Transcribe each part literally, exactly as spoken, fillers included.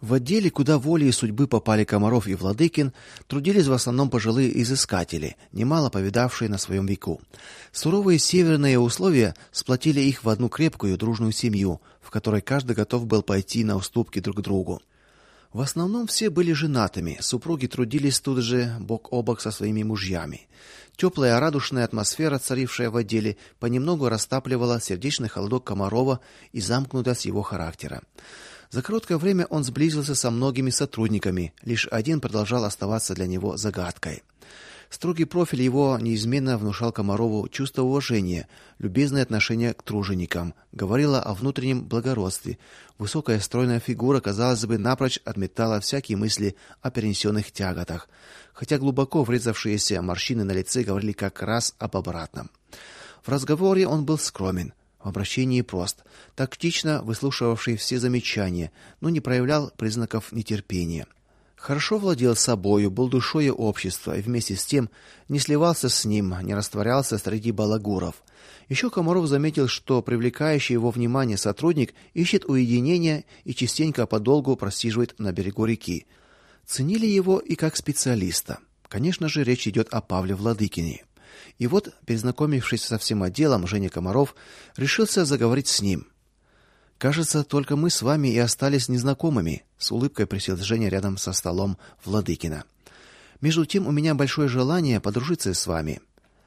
В отделе, куда волей судьбы попали Комаров и Владыкин, трудились в основном пожилые изыскатели, немало повидавшие на своем веку. Суровые северные условия сплотили их в одну крепкую дружную семью, в которой каждый готов был пойти на уступки друг другу. В основном все были женатыми, супруги трудились тут же бок о бок со своими мужьями. Теплая радушная атмосфера, царившая в отделе, понемногу растапливала сердечный холодок Комарова и замкнутость его характера. За короткое время он сблизился со многими сотрудниками, лишь один продолжал оставаться для него загадкой. Строгий профиль его неизменно внушал Комарову чувство уважения, любезное отношение к труженикам, говорило о внутреннем благородстве. Высокая стройная фигура, казалось бы, напрочь отметала всякие мысли о перенесенных тяготах, хотя глубоко врезавшиеся морщины на лице говорили как раз об обратном. В разговоре он был скромен, в обращении прост, тактично выслушивавший все замечания, но не проявлял признаков нетерпения. Хорошо владел собою, был душою общества и вместе с тем не сливался с ним, не растворялся среди балагуров. Еще Комаров заметил, что привлекающий его внимание сотрудник ищет уединения и частенько подолгу просиживает на берегу реки. Ценили его и как специалиста. Конечно же, речь идет о Павле Владыкине. И вот, перезнакомившись со всем отделом, Женя Комаров решился заговорить с ним. Кажется, только мы с вами и остались незнакомыми, с улыбкой присел Женя рядом со столом Владыкина. Между тем, у меня большое желание подружиться с вами.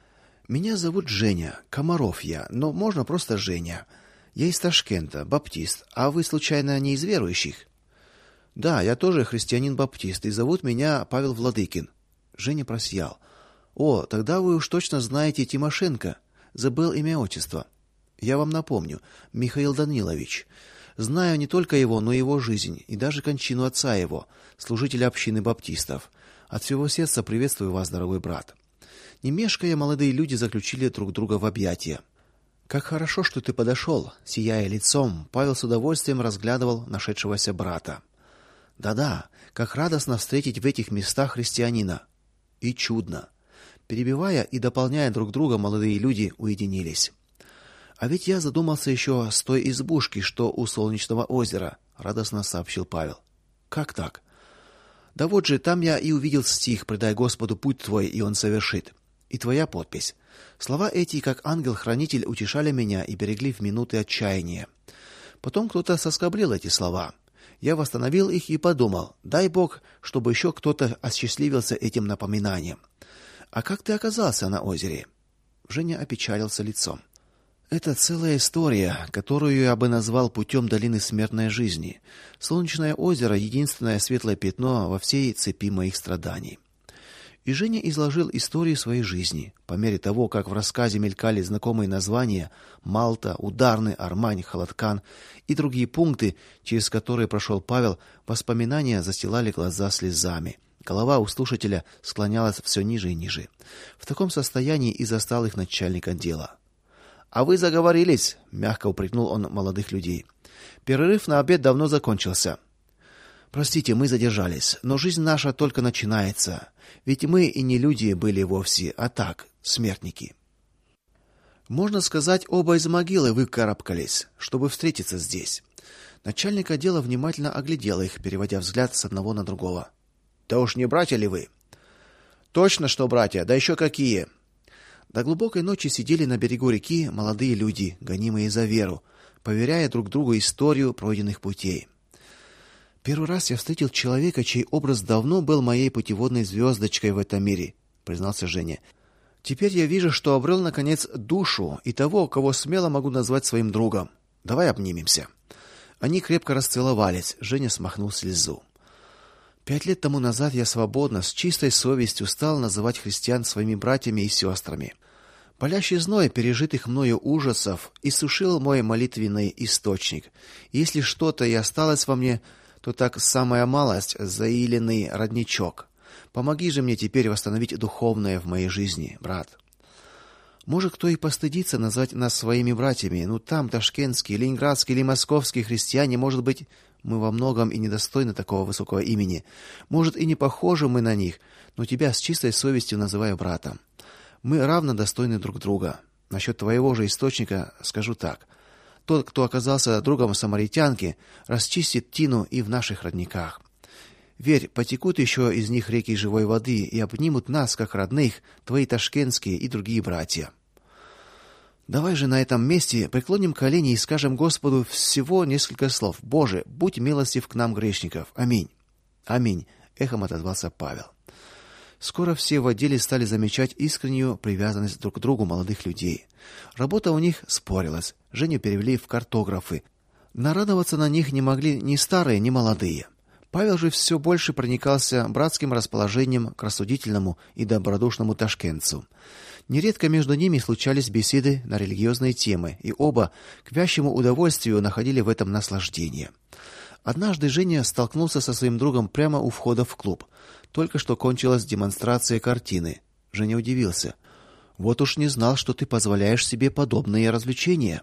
Меня зовут Женя, Комаров я, но можно просто Женя. Я из Ташкента, баптист. А вы случайно не из верующих? Да, я тоже христианин-баптист, и зовут меня Павел Владыкин. Женя просиял. О, тогда вы уж точно знаете Тимошенко. Забыл имя, отчество. Я вам напомню, Михаил Данилович. Знаю не только его, но и его жизнь, и даже кончину отца его, служителя общины баптистов. От всего сердца приветствую вас, дорогой брат. Не мешкая, молодые люди заключили друг друга в объятия. Как хорошо, что ты подошел, сияя лицом, Павел с удовольствием разглядывал нашедшегося брата. Да-да, как радостно встретить в этих местах христианина. И чудно. Перебивая и дополняя друг друга, молодые люди уединились. А ведь я задумался еще с той избушки, что у Солнечного озера, радостно сообщил Павел. Как так? Да вот же, там я и увидел стих: "Предай Господу путь твой, и он совершит". И твоя подпись. Слова эти, как ангел-хранитель, утешали меня и берегли в минуты отчаяния. Потом кто-то соскоблил эти слова. Я восстановил их и подумал: дай Бог, чтобы еще кто-то осчастливился этим напоминанием. А как ты оказался на озере? Женя опечалился лицом. Это целая история, которую я бы назвал путем долины смертной жизни. Солнечное озеро единственное светлое пятно во всей цепи моих страданий. И Женя изложил историю своей жизни. По мере того, как в рассказе мелькали знакомые названия: Малта, Ударный, Армань, Холодкан и другие пункты, через которые прошел Павел, воспоминания застилали глаза слезами. Голова у слушателя склонялась все ниже и ниже. В таком состоянии и застал их начальник отдела. А вы заговорились, мягко упрекнул он молодых людей. Перерыв на обед давно закончился. Простите, мы задержались, но жизнь наша только начинается. Ведь мы и не люди были вовсе, а так, смертники. Можно сказать, оба из могилы выкарабкались, чтобы встретиться здесь. Начальник отдела внимательно оглядел их, переводя взгляд с одного на другого. Да уж не братья ли вы? Точно, что братья, да еще какие. До глубокой ночи сидели на берегу реки молодые люди, гонимые за веру, поверяя друг другу историю пройденных путей. Первый раз я встретил человека, чей образ давно был моей путеводной звездочкой в этом мире, признался Женя. Теперь я вижу, что обрел наконец душу и того, кого смело могу назвать своим другом. Давай обнимемся. Они крепко расцеловались. Женя смахнул слезу. Пять лет тому назад я свободно, с чистой совестью стал называть христиан своими братьями и сестрами. Болящий зной пережитых мною ужасов иссушил мой молитвенный источник. Если что-то и осталось во мне, то так самая малость, заиленный родничок. Помоги же мне теперь восстановить духовное в моей жизни, брат. Может, кто и постыдится назвать нас своими братьями, но там ташкентские, ленинградские или московские христиане, может быть, мы во многом и недостойны такого высокого имени. Может, и не похожи мы на них, но тебя с чистой совестью называю братом. Мы равно достойны друг друга. Насчет твоего же источника скажу так: тот, кто оказался другом самаритянки, расчистит тину и в наших родниках. Верь, потекут еще из них реки живой воды и обнимут нас, как родных, твои ташкентские и другие братья. Давай же на этом месте преклоним колени и скажем Господу всего несколько слов. Боже, будь милостив к нам, грешников. Аминь. Аминь, эхом отозвался Павел. Скоро все в отделе стали замечать искреннюю привязанность друг к другу молодых людей. Работа у них спорилась. Женю перевели в картографы. Нарадоваться на них не могли ни старые, ни молодые. Павел же все больше проникался братским расположением к рассудительному и добродушному ташкентцу. Нередко между ними случались беседы на религиозные темы, и оба к вящему удовольствию находили в этом наслаждение. Однажды Женя столкнулся со своим другом прямо у входа в клуб. Только что кончилась демонстрация картины. Женя удивился. Вот уж не знал, что ты позволяешь себе подобные развлечения.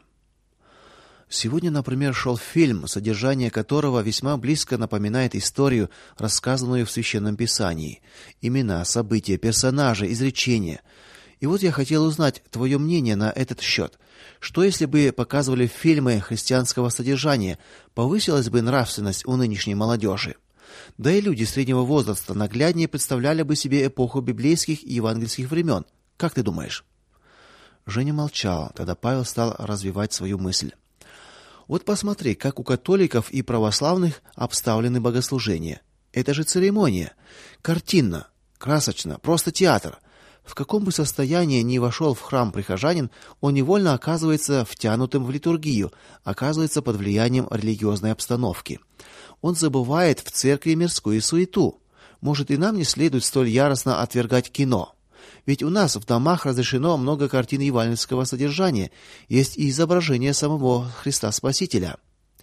Сегодня, например, шел фильм, содержание которого весьма близко напоминает историю, рассказанную в Священном Писании. Имена, события, персонажи, изречения. И вот я хотел узнать твое мнение на этот счет. Что если бы показывали фильмы христианского содержания, повысилась бы нравственность у нынешней молодежи? Да и люди среднего возраста нагляднее представляли бы себе эпоху библейских и евангельских времен. Как ты думаешь? Женя молчал. Тогда Павел стал развивать свою мысль. Вот посмотри, как у католиков и православных обставлены богослужения. Это же церемония, картинно, красочно, просто театр. В каком бы состоянии ни вошел в храм прихожанин, он невольно оказывается втянутым в литургию, оказывается под влиянием религиозной обстановки. Он забывает в церкви мирскую суету. Может, и нам не следует столь яростно отвергать кино. Ведь у нас в домах разрешено много картин евангельского содержания, есть и изображение самого Христа Спасителя.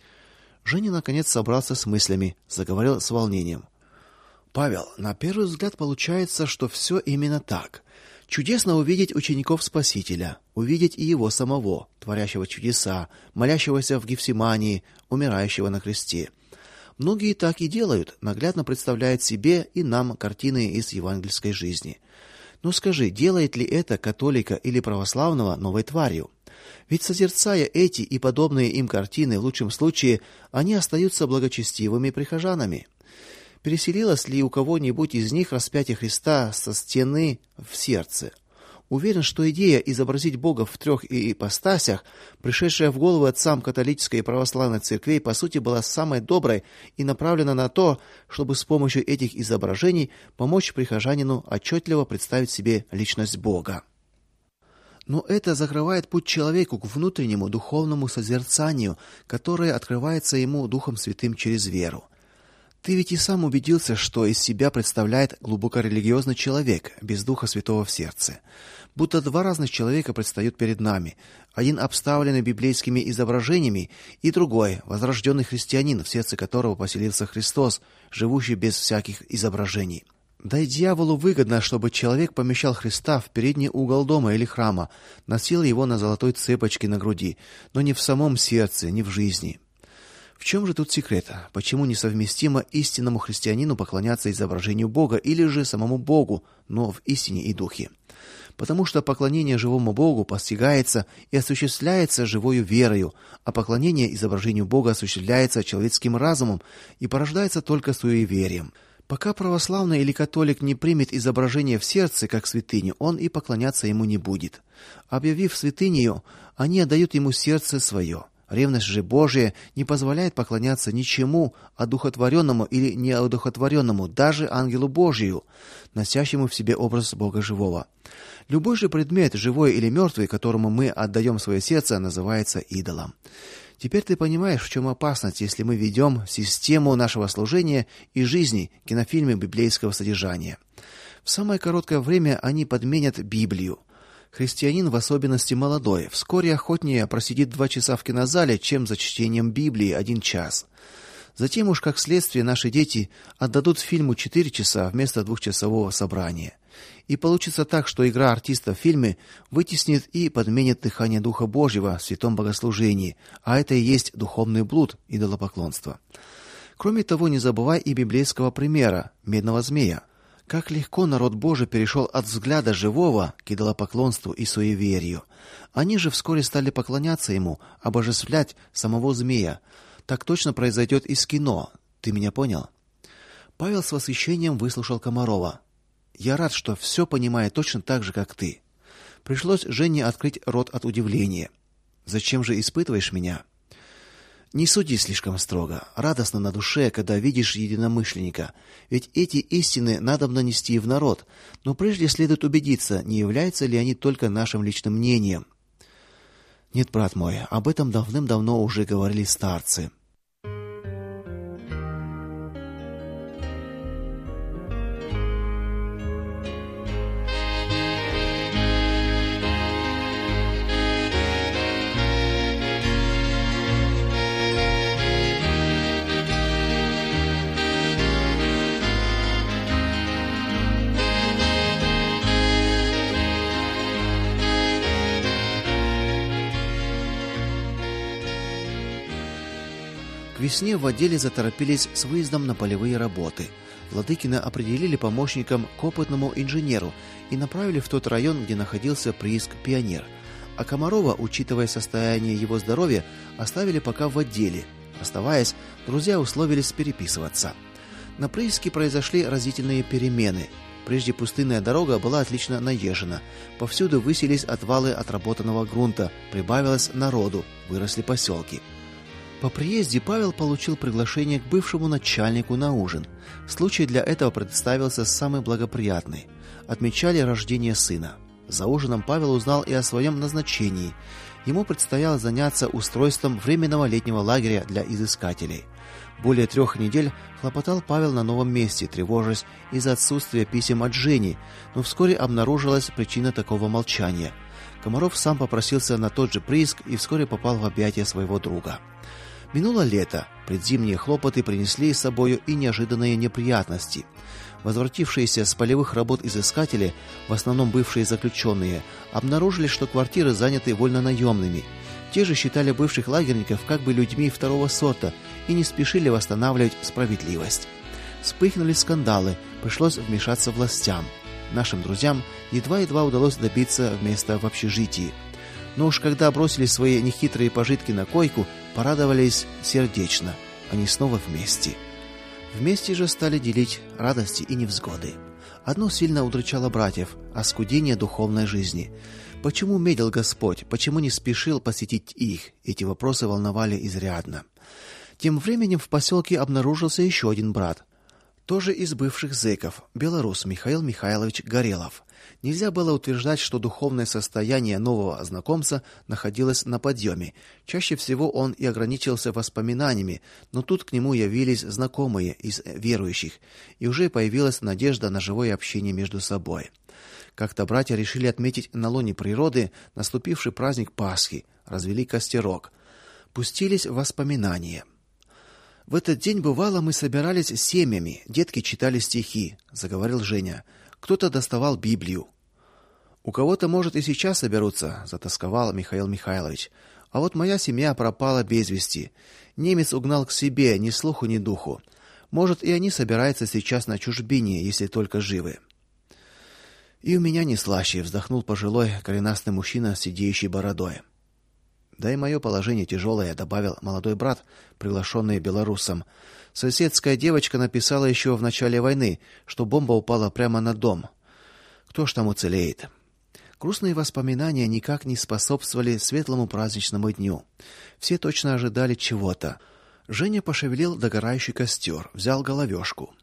Женя наконец собрался с мыслями, заговорил с волнением. Павел, на первый взгляд получается, что все именно так. Чудесно увидеть учеников Спасителя, увидеть и его самого, творящего чудеса, молящегося в Гефсимании, умирающего на кресте. Многие так и делают, наглядно представляют себе и нам картины из евангельской жизни. Но скажи, делает ли это католика или православного новой тварью? Ведь созерцая эти и подобные им картины, в лучшем случае, они остаются благочестивыми прихожанами. Переселилось ли у кого-нибудь из них распятие Христа со стены в сердце? Уверен, что идея изобразить Бога в трех ипостасях, пришедшая в голову отцам католической и православной церквей, по сути была самой доброй и направлена на то, чтобы с помощью этих изображений помочь прихожанину отчетливо представить себе личность Бога. Но это закрывает путь человеку к внутреннему духовному созерцанию, которое открывается ему Духом Святым через веру. Ты ведь и сам убедился, что из себя представляет глубокорелигиозный человек без Духа Святого в сердце. Будто два разных человека предстают перед нами: один обставленный библейскими изображениями, и другой возрожденный христианин, в сердце которого поселился Христос, живущий без всяких изображений. Да и дьяволу выгодно, чтобы человек помещал Христа в передний угол дома или храма, носил его на золотой цепочке на груди, но не в самом сердце, не в жизни. В чем же тут секрет? Почему несовместимо истинному христианину поклоняться изображению Бога или же самому Богу, но в истине и духе? Потому что поклонение живому Богу постигается и осуществляется живою верою, а поклонение изображению Бога осуществляется человеческим разумом и порождается только суеверием. Пока православный или католик не примет изображение в сердце как святыню, он и поклоняться ему не будет. Объявив святынею, они отдают ему сердце свое. Ревность же Божия не позволяет поклоняться ничему одухотворенному или неодухотворенному, даже ангелу Божию, носящему в себе образ Бога живого. Любой же предмет, живой или мертвый, которому мы отдаем свое сердце, называется идолом. Теперь ты понимаешь, в чем опасность, если мы ведем систему нашего служения и жизни кинофильмы библейского содержания. В самое короткое время они подменят Библию. Христианин, в особенности молодой, вскоре охотнее просидит два часа в кинозале, чем за чтением Библии один час. Затем уж как следствие наши дети отдадут фильму четыре часа вместо двухчасового собрания. И получится так, что игра артиста в фильме вытеснит и подменит дыхание Духа Божьего в святом богослужении, а это и есть духовный блуд, идолопоклонство. Кроме того, не забывай и библейского примера медного змея. Как легко народ Божий перешел от взгляда живого к идолопоклонству и суеверию. Они же вскоре стали поклоняться ему, обожествлять самого змея. Так точно произойдет и с кино. Ты меня понял? Павел с восхищением выслушал Комарова. Я рад, что все понимаю точно так же, как ты. Пришлось Жене открыть рот от удивления. Зачем же испытываешь меня? Не суди слишком строго. Радостно на душе, когда видишь единомышленника. Ведь эти истины надобно нести в народ. Но прежде следует убедиться, не являются ли они только нашим личным мнением. Нет, брат мой, об этом давным-давно уже говорили старцы. К весне в отделе заторопились с выездом на полевые работы. Владыкина определили помощником к опытному инженеру и направили в тот район, где находился прииск Пионер. А Комарова, учитывая состояние его здоровья, оставили пока в отделе. Расставаясь, друзья условились переписываться. На прииске произошли разительные перемены. Прежде пустынная дорога была отлично наезжена. Повсюду высились отвалы отработанного грунта, прибавилось народу, выросли поселки. По приезде Павел получил приглашение к бывшему начальнику на ужин. Случай для этого представился самый благоприятный. Отмечали рождение сына. За ужином Павел узнал и о своем назначении. Ему предстояло заняться устройством временного летнего лагеря для изыскателей. Более трех недель хлопотал Павел на новом месте, тревожась из-за отсутствия писем от Жени, но вскоре обнаружилась причина такого молчания. Комаров сам попросился на тот же прииск и вскоре попал в объятия своего друга. Минуло лето, предзимние хлопоты принесли с собою и неожиданные неприятности. Возвратившиеся с полевых работ изыскатели, в основном бывшие заключенные, обнаружили, что квартиры заняты вольнонаемными. Те же считали бывших лагерников как бы людьми второго сорта и не спешили восстанавливать справедливость. Вспыхнули скандалы, пришлось вмешаться властям. Нашим друзьям едва-едва удалось добиться места в общежитии. Но уж когда бросили свои нехитрые пожитки на койку, порадовались сердечно. Они снова вместе. Вместе же стали делить радости и невзгоды. Одно сильно удручало братьев – оскудение духовной жизни. Почему медлил Господь? Почему не спешил посетить их? Эти вопросы волновали изрядно. Тем временем в поселке обнаружился еще один брат, тоже из бывших зэков, белорус Михаил Михайлович Горелов. Нельзя было утверждать, что духовное состояние нового знакомца находилось на подъеме. Чаще всего он и ограничивался воспоминаниями, но тут к нему явились знакомые из верующих, и уже появилась надежда на живое общение между собой. Как-то братья решили отметить на лоне природы наступивший праздник Пасхи, развели костерок, пустились в воспоминания. В этот день бывало мы собирались семьями, детки читали стихи, заговорил Женя. Кто-то доставал Библию. У кого-то, может, и сейчас соберутся, затасковал Михаил Михайлович. А вот моя семья пропала без вести. Немец угнал к себе, ни слуху, ни духу. Может, и они собираются сейчас на чужбине, если только живы. И у меня не слаще, вздохнул пожилой коренастый мужчина с сидеющей бородой. Да и мое положение тяжелое, добавил молодой брат, приглашенный белорусом. Соседская девочка написала еще в начале войны, что бомба упала прямо на дом. Кто ж там уцелеет? Грустные воспоминания никак не способствовали светлому праздничному дню. Все точно ожидали чего-то. Женя пошевелил догорающий костер, взял головешку.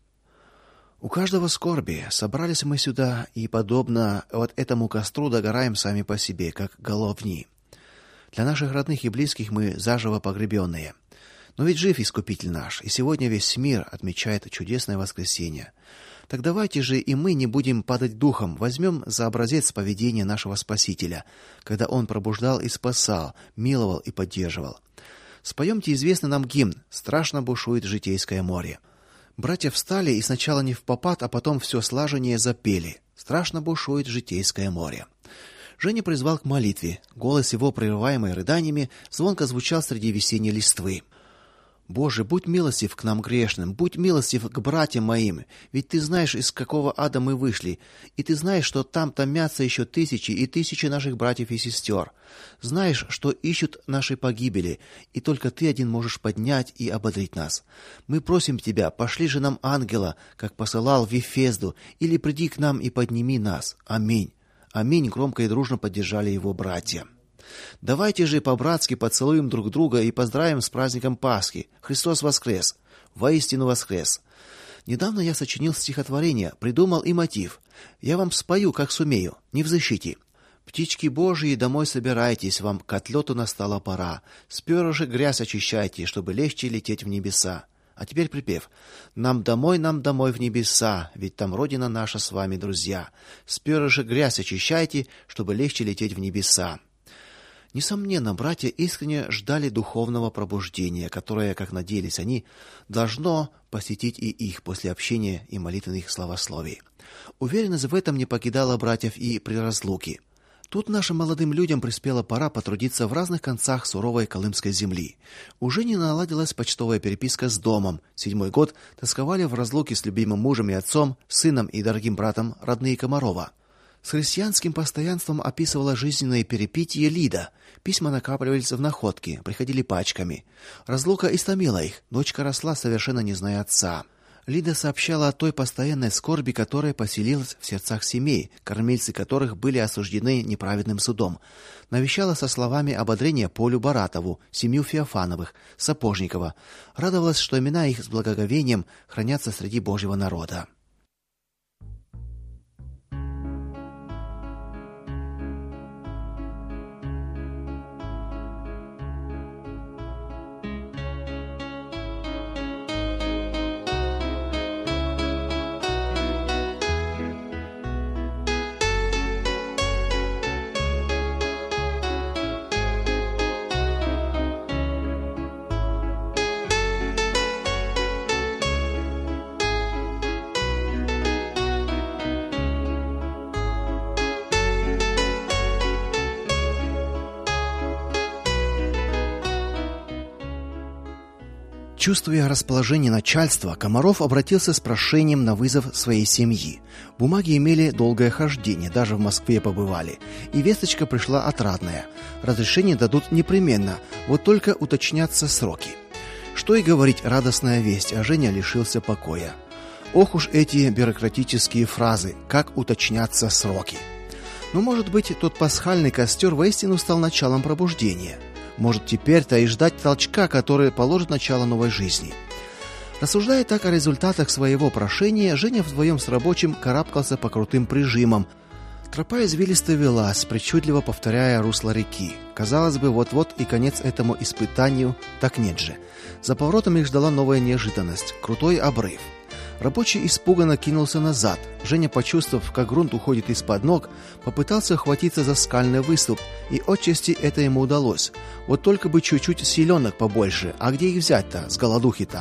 У каждого скорби. Собрались мы сюда и подобно вот этому костру догораем сами по себе, как головни. Для наших родных и близких мы заживо погребенные. Но ведь жив Искупитель наш, и сегодня весь мир отмечает чудесное воскресенье. Так давайте же и мы не будем падать духом, возьмем за образец поведения нашего Спасителя, когда он пробуждал и спасал, миловал и поддерживал. Споемте известный нам гимн «Страшно бушует житейское море». Братья встали и сначала не впопад, а потом все слаженнее запели «Страшно бушует житейское море». Женя призвал к молитве. Голос его, прерываемый рыданиями, звонко звучал среди весенней листвы. Боже, будь милостив к нам грешным, будь милостив к братьям моим, ведь ты знаешь, из какого ада мы вышли, и ты знаешь, что там томятся еще тысячи и тысячи наших братьев и сестер. Знаешь, что ищут нашей погибели, и только ты один можешь поднять и ободрить нас. Мы просим тебя, пошли же нам ангела, как посылал в Вифезду, или приди к нам и подними нас. Аминь. Аминь, громко и дружно поддержали его братья. Давайте же по-братски поцелуем друг друга и поздравим с праздником Пасхи. Христос воскрес! Воистину воскрес! Недавно я сочинил стихотворение, придумал и мотив. Я вам спою, как сумею, не взыщите. Птички Божьи, домой собирайтесь, вам к отлету настала пора. С перышек грязь очищайте, чтобы легче лететь в небеса. А теперь припев. Нам домой, нам домой в небеса, ведь там родина наша с вами, друзья. С перышек грязь очищайте, чтобы легче лететь в небеса. Несомненно, братья искренне ждали духовного пробуждения, которое, как надеялись они, должно посетить и их после общения и молитвенных славословий. Уверенность в этом не покидала братьев и при разлуке. Тут нашим молодым людям приспела пора потрудиться в разных концах суровой колымской земли. Уже не наладилась почтовая переписка с домом. Седьмой год тосковали в разлуке с любимым мужем и отцом, сыном и дорогим братом родные Комарова. С христианским постоянством описывала жизненные перипетии Лида. Письма накапливались в находке, приходили пачками. Разлука истомила их. Дочка росла, совершенно не зная отца. Лида сообщала о той постоянной скорби, которая поселилась в сердцах семей, кормильцы которых были осуждены неправедным судом. Навещала со словами ободрения Полю Баратову, семью Феофановых, Сапожникова. Радовалась, что имена их с благоговением хранятся среди Божьего народа. Чувствуя расположение начальства, Комаров обратился с прошением на вызов своей семьи. Бумаги имели долгое хождение, даже в Москве побывали, и весточка пришла отрадная. Разрешение дадут непременно, вот только уточнятся сроки. Что и говорить, радостная весть, а Женя лишился покоя. Ох уж эти бюрократические фразы, как уточнятся сроки. Но, может быть, тот пасхальный костер воистину стал началом пробуждения. Может, теперь-то и ждать толчка, который положит начало новой жизни. Рассуждая так о результатах своего прошения, Женя вдвоем с рабочим карабкался по крутым прижимам. Тропа извилисто велась, причудливо повторяя русло реки. Казалось бы, вот-вот и конец этому испытанию, так нет же. За поворотом их ждала новая неожиданность – крутой обрыв. Рабочий испуганно кинулся назад. Женя, почувствовав, как грунт уходит из-под ног, попытался ухватиться за скальный выступ, и отчасти это ему удалось. Вот только бы чуть-чуть силёнок побольше, а где их взять-то, с голодухи-то?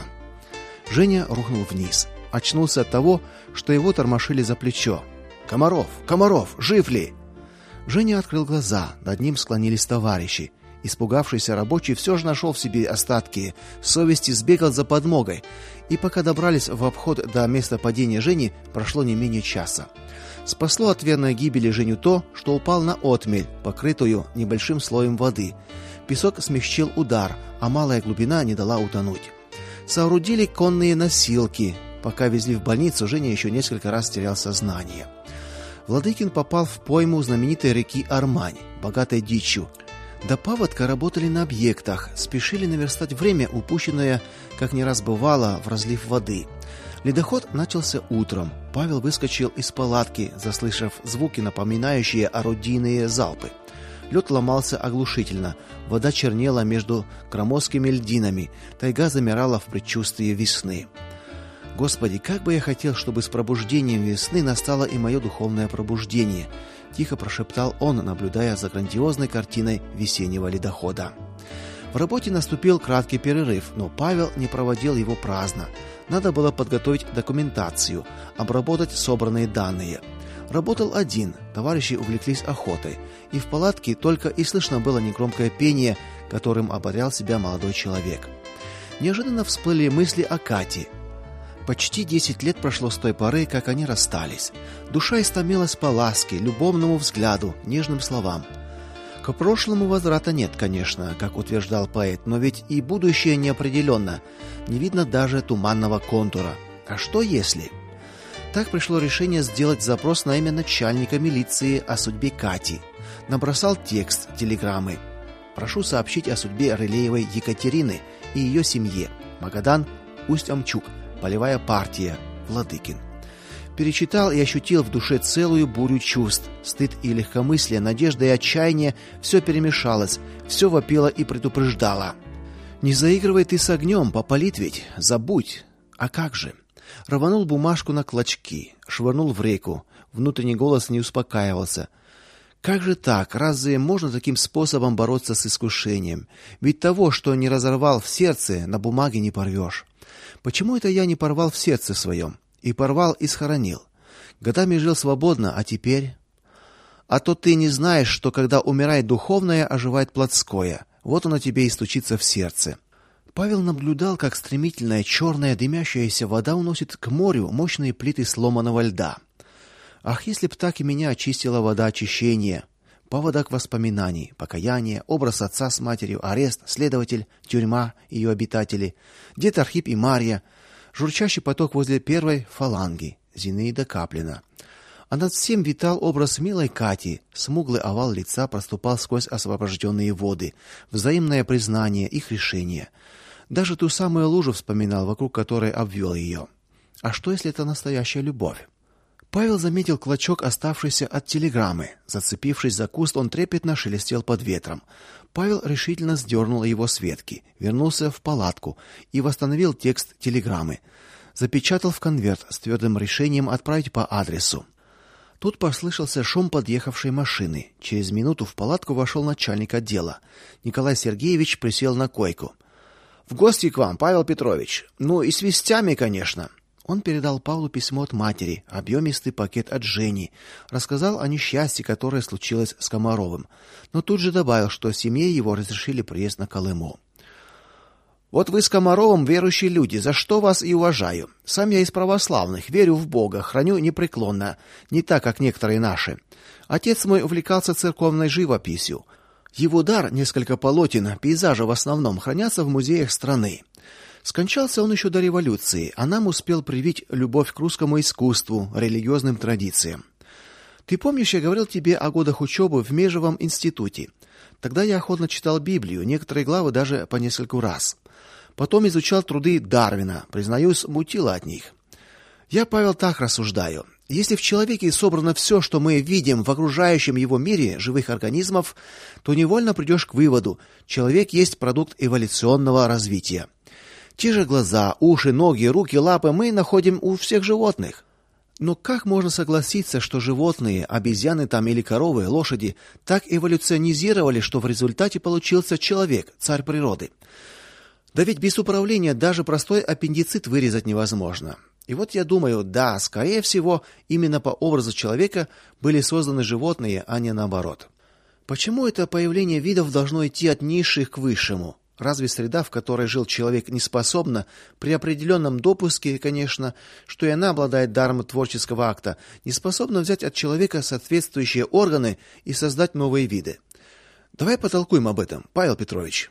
Женя рухнул вниз. Очнулся от того, что его тормошили за плечо. «Комаров! Комаров! Жив ли?» Женя открыл глаза, над ним склонились товарищи. Испугавшийся рабочий все же нашел в себе остатки совести, сбегал за подмогой, и пока добрались в обход до места падения Жени, прошло не менее часа. Спасло от верной гибели Женю то, что упал на отмель, покрытую небольшим слоем воды. Песок смягчил удар, а малая глубина не дала утонуть. Соорудили конные носилки. Пока везли в больницу, Женя еще несколько раз терял сознание. Владыкин попал в пойму знаменитой реки Армань, богатой дичью. До паводка работали на объектах, спешили наверстать время, упущенное, как не раз бывало, в разлив воды. Ледоход начался утром. Павел выскочил из палатки, заслышав звуки, напоминающие орудийные залпы. Лед ломался оглушительно, вода чернела между громоздкими льдинами, тайга замирала в предчувствии весны. Господи, как бы я хотел, чтобы с пробуждением весны настало и мое духовное пробуждение, тихо прошептал он, наблюдая за грандиозной картиной весеннего ледохода. В работе наступил краткий перерыв, но Павел не проводил его праздно. Надо было подготовить документацию, обработать собранные данные. Работал один, товарищи увлеклись охотой, и в палатке только и слышно было негромкое пение, которым ободрял себя молодой человек. неожиданно всплыли мысли о Кате. Почти десять лет прошло с той поры, как они расстались. Душа истомилась по ласке, любовному взгляду, нежным словам. К прошлому возврата нет, конечно, как утверждал поэт, но ведь и будущее неопределенно. Не видно даже туманного контура. А что если? Так пришло решение сделать запрос на имя начальника милиции о судьбе Кати. Набросал текст телеграммы. Прошу сообщить о судьбе Рылеевой Екатерины и ее семье. Магадан, Усть-Амчук, полевая партия, Владыкин. Перечитал и ощутил в душе целую бурю чувств. Стыд и легкомыслие, надежда и отчаяние — все перемешалось, все вопило и предупреждало. Не заигрывай ты с огнем, попалит ведь, забудь. А как же? Рванул бумажку на клочки, швырнул в реку. Внутренний голос не успокаивался. Как же так? Разве можно таким способом бороться с искушением? Ведь того, что не разорвал в сердце, на бумаге не порвешь. Почему это я не порвал в сердце своем? И порвал, и схоронил. Годами жил свободно, а теперь... А то ты не знаешь, что когда умирает духовное, оживает плотское. Вот оно тебе и стучится в сердце. Павел наблюдал, как стремительная черная дымящаяся вода уносит к морю мощные плиты сломанного льда. Ах, если б так и меня очистила вода очищения, поводок воспоминаний, покаяние, образ отца с матерью, арест, следователь, тюрьма, ее обитатели, дед Архип и Марья, журчащий поток возле первой фаланги, Зинаида Каплина. А над всем витал образ милой Кати, смуглый овал лица проступал сквозь освобожденные воды, взаимное признание, их решение. Даже ту самую лужу вспоминал, вокруг которой обвел ее. А что, если это настоящая любовь? Павел заметил клочок, оставшийся от телеграммы. Зацепившись за куст, он трепетно шелестел под ветром. Павел решительно сдернул его с ветки, вернулся в палатку и восстановил текст телеграммы. Запечатал в конверт с твердым решением отправить по адресу. Тут послышался шум подъехавшей машины. Через минуту в палатку вошел начальник отдела. Николай Сергеевич присел на койку. В гости к вам, Павел Петрович. Ну и с вестями, конечно. Он передал Павлу письмо от матери, объемистый пакет от Жени, рассказал о несчастье, которое случилось с Комаровым, но тут же добавил, что семье его разрешили приезд на Колыму. Вот вы с Комаровым верующие люди, за что вас и уважаю. Сам я из православных, верю в Бога, храню непреклонно, не так, как некоторые наши. Отец мой увлекался церковной живописью. Его дар, несколько полотен, пейзажи в основном, хранятся в музеях страны. Скончался он еще до революции, а нам успел привить любовь к русскому искусству, религиозным традициям. Ты помнишь, я говорил тебе о годах учебы в Межевом институте? Тогда я охотно читал Библию, некоторые главы даже по нескольку раз. Потом изучал труды Дарвина, признаюсь, мутило от них. Я, Павел, так рассуждаю. Если в человеке собрано все, что мы видим в окружающем его мире живых организмов, то невольно придешь к выводу: человек есть продукт эволюционного развития. Те же глаза, уши, ноги, руки, лапы мы находим у всех животных. Но как можно согласиться, что животные, обезьяны там или коровы, лошади, так эволюционизировали, что в результате получился человек, царь природы? Да ведь без управления даже простой аппендицит вырезать невозможно. И вот я думаю, да, скорее всего, именно по образу человека были созданы животные, а не наоборот. Почему это появление видов должно идти от низших к высшему? Разве среда, в которой жил человек, не способна, при определенном допуске, конечно, что и она обладает даром творческого акта, не способна взять от человека соответствующие органы и создать новые виды? Давай потолкуем об этом, Павел Петрович.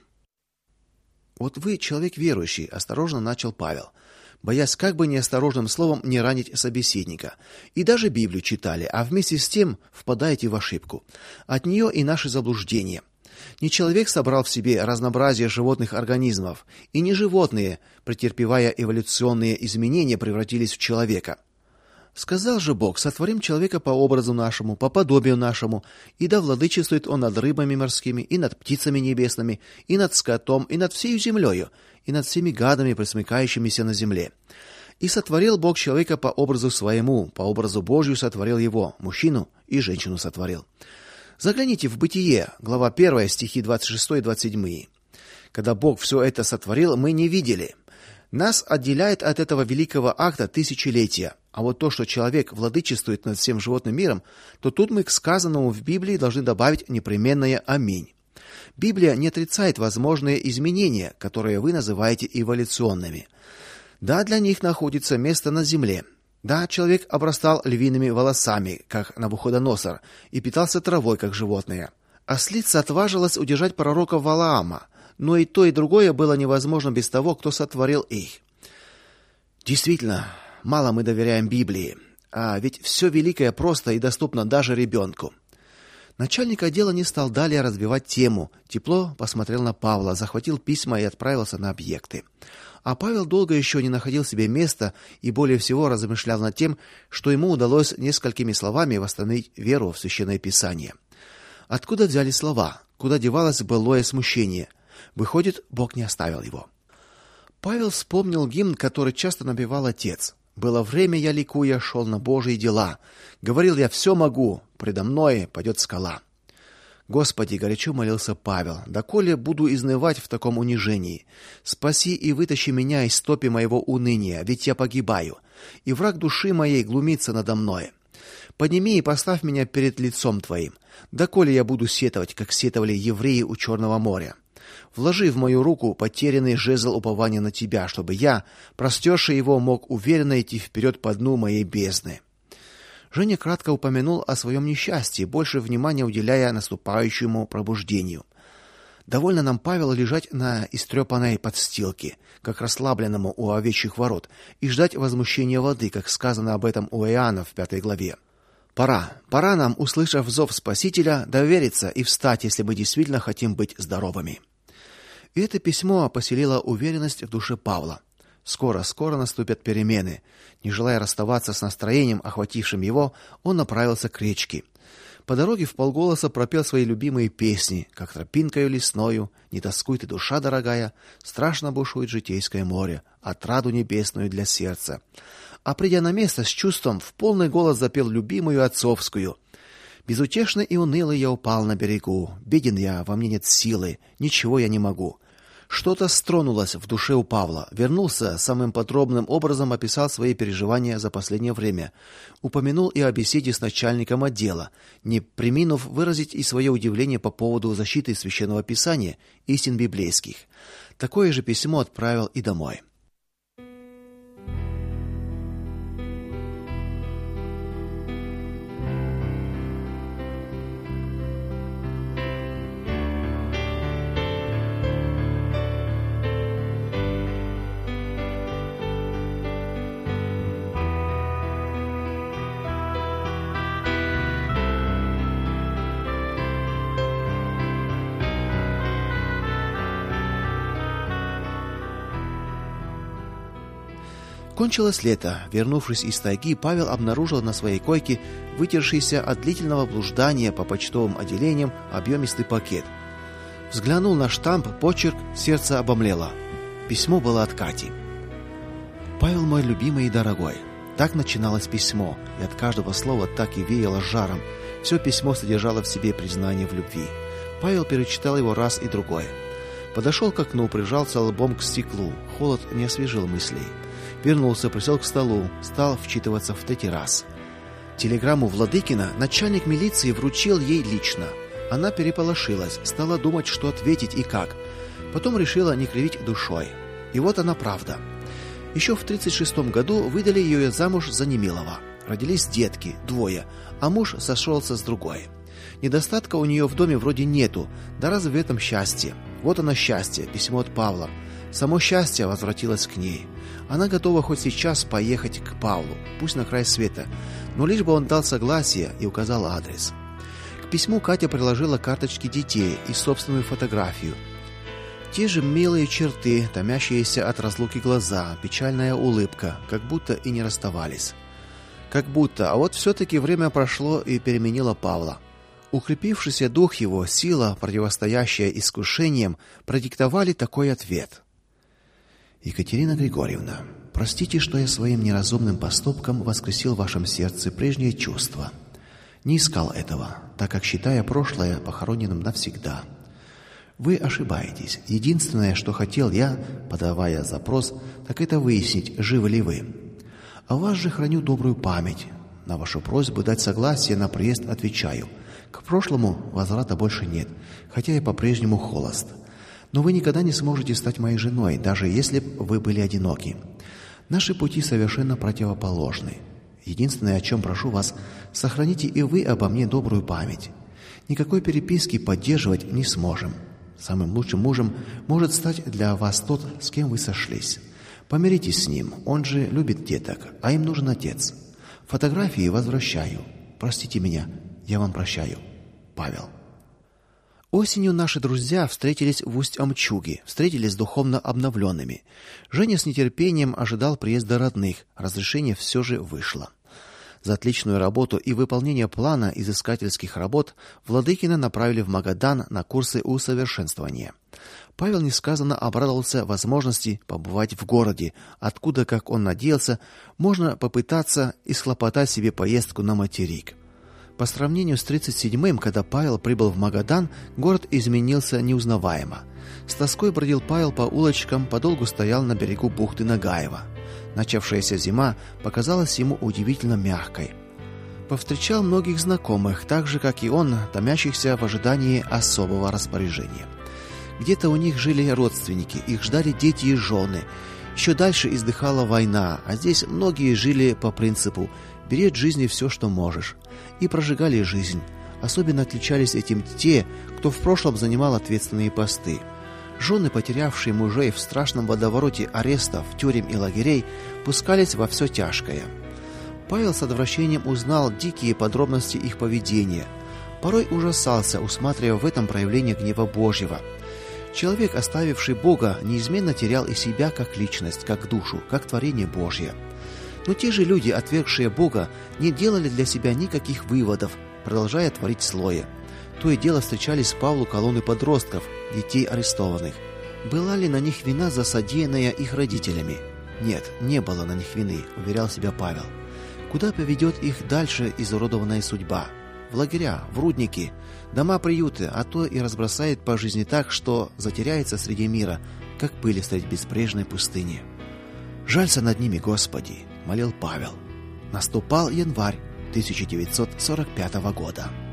Вот вы человек верующий, осторожно начал Павел, боясь как бы неосторожным словом не ранить собеседника. И даже Библию читали, а вместе с тем впадаете в ошибку. От нее и наши заблуждения. Не человек собрал в себе разнообразие животных организмов, и не животные, претерпевая эволюционные изменения, превратились в человека. Сказал же Бог: сотворим человека по образу нашему, по подобию нашему, и да владычествует он над рыбами морскими, и над птицами небесными, и над скотом, и над всею землею, и над всеми гадами, пресмыкающимися на земле. И сотворил Бог человека по образу своему, по образу Божию сотворил его, мужчину и женщину сотворил. Загляните в Бытие, глава первая, стихи двадцать шесть и двадцать семь. Когда Бог все это сотворил, мы не видели. Нас отделяет от этого великого акта тысячелетия. А вот то, что человек владычествует над всем животным миром, то тут мы к сказанному в Библии должны добавить непременное аминь. Библия не отрицает возможные изменения, которые вы называете эволюционными. Да, для них находится место на земле. Да, человек обрастал львиными волосами, как Навуходоносор, и питался травой, как животные. Ослица отважилась удержать пророка Валаама, но и то, и другое было невозможно без того, кто сотворил их. Действительно, мало мы доверяем Библии, а ведь все великое просто и доступно даже ребенку. Начальник отдела не стал далее развивать тему. Тепло посмотрел на Павла, захватил письма и отправился на объекты. А Павел долго еще не находил себе места и более всего размышлял над тем, что ему удалось несколькими словами восстановить веру в Священное Писание. Откуда взялись слова? Куда девалось былое смущение? Выходит, Бог не оставил его. Павел вспомнил гимн, который часто напевал отец. Было время, я ликуя шел на Божьи дела. Говорил я: все могу, предо мной падет скала. Господи, горячо молился Павел, доколе буду изнывать в таком унижении? Спаси и вытащи меня из топи моего уныния, ведь я погибаю, и враг души моей глумится надо мной. Подними и поставь меня перед лицом твоим. Доколе я буду сетовать, как сетовали евреи у Черного моря? Вложи в мою руку потерянный жезл упования на тебя, чтобы я, простерши его, мог уверенно идти вперед по дну моей бездны. Женя кратко упомянул о своем несчастье, больше внимания уделяя наступающему пробуждению. Довольно нам Павел лежать на истрепанной подстилке, как расслабленному у овечьих ворот, и ждать возмущения воды, как сказано об этом у Иоанна в пятой главе. Пора, пора нам, услышав зов Спасителя, довериться и встать, если мы действительно хотим быть здоровыми. И это письмо поселило уверенность в душе Павла. Скоро, скоро наступят перемены. Не желая расставаться с настроением, охватившим его, он направился к речке. По дороге вполголоса пропел свои любимые песни: как тропинкою лесною, не тоскуй ты, душа дорогая, страшно бушует житейское море, отраду небесную для сердца. А придя на место с чувством, в полный голос запел любимую отцовскую: безутешно и унылый я упал на берегу, беден я, во мне нет силы, ничего я не могу. Что-то стронулось в душе у Павла. Вернулся, самым подробным образом описал свои переживания за последнее время. Упомянул и о беседе с начальником отдела, не преминув выразить и свое удивление по поводу защиты Священного Писания, истин библейских. Такое же письмо отправил и домой. Кончилось лето. Вернувшись из тайги, Павел обнаружил на своей койке вытершийся от длительного блуждания по почтовым отделениям объемистый пакет. Взглянул на штамп, почерк, сердце обомлело. Письмо было от Кати. Павел мой любимый и дорогой. Так начиналось письмо, и от каждого слова так и веяло жаром. Все письмо содержало в себе признание в любви. Павел перечитал его раз и другой. Подошел к окну, прижался лбом к стеклу. Холод не освежил мыслей. Вернулся, присел к столу, стал вчитываться в третий раз. Телеграмму Владыкина начальник милиции вручил ей лично. Она переполошилась, стала думать, что ответить и как. Потом решила не кривить душой. И вот она правда. Еще в тридцать шестом году выдали ее замуж за Немилова. Родились детки, двое, а муж сошелся с другой. Недостатка у нее в доме вроде нету, да разве в этом счастье? Вот оно счастье, письмо от Павла. Само счастье возвратилось к ней. Она готова хоть сейчас поехать к Павлу, пусть на край света, но лишь бы он дал согласие и указал адрес. К письму Катя приложила карточки детей и собственную фотографию. Те же милые черты, томящиеся от разлуки глаза, печальная улыбка, как будто и не расставались. Как будто, а вот все-таки время прошло и переменило Павла. Укрепившийся дух его, сила, противостоящая искушениям, продиктовали такой ответ. Екатерина Григорьевна, простите, что я своим неразумным поступком воскресил в вашем сердце прежние чувства. Не искал этого, так как считая прошлое похороненным навсегда. Вы ошибаетесь. Единственное, что хотел я, подавая запрос, так это выяснить, живы ли вы. О вас же храню добрую память. На вашу просьбу дать согласие на приезд отвечаю. К прошлому возврата больше нет, хотя я по-прежнему холост. Но вы никогда не сможете стать моей женой, даже если б вы были одиноки. Наши пути совершенно противоположны. Единственное, о чем прошу вас, сохраните и вы обо мне добрую память. Никакой переписки поддерживать не сможем. Самым лучшим мужем может стать для вас тот, с кем вы сошлись. Помиритесь с ним, он же любит деток, а им нужен отец. Фотографии возвращаю. Простите меня, я вам прощаю. Павел. Осенью наши друзья встретились в Усть-Амчуге, встретились духовно обновленными. Женя с нетерпением ожидал приезда родных, разрешение все же вышло. За отличную работу и выполнение плана изыскательских работ Владыкина направили в Магадан на курсы усовершенствования. Павел несказанно обрадовался возможности побывать в городе, откуда, как он надеялся, можно попытаться исхлопотать себе поездку на материк. По сравнению с тридцать седьмым, когда Павел прибыл в Магадан, город изменился неузнаваемо. С тоской бродил Павел по улочкам, подолгу стоял на берегу бухты Нагаева. Начавшаяся зима показалась ему удивительно мягкой. Повстречал многих знакомых, так же как и он, томящихся в ожидании особого распоряжения. Где-то у них жили родственники, их ждали дети и жены. Еще дальше издыхала война, а здесь многие жили по принципу: бери от жизни все, что можешь, и прожигали жизнь. Особенно отличались этим те, кто в прошлом занимал ответственные посты. Жены, потерявшие мужей в страшном водовороте арестов, тюрем и лагерей, пускались во все тяжкое. Павел с отвращением узнал дикие подробности их поведения. Порой ужасался, усматривая в этом проявление гнева Божьего. Человек, оставивший Бога, неизменно терял и себя как личность, как душу, как творение Божье. Но те же люди, отвергшие Бога, не делали для себя никаких выводов, продолжая творить злое. То и дело встречались Павлу колонны подростков, детей арестованных. Была ли на них вина за содеянное их родителями? Нет, не было на них вины, уверял себя Павел. Куда поведет их дальше изуродованная судьба? В лагеря, в рудники, дома-приюты, а то и разбросает по жизни так, что затеряется среди мира, как пыль средь безбрежной пустыни. «Жалься над ними, Господи!» — молил Павел. Наступал январь тысяча девятьсот сорок пятого года.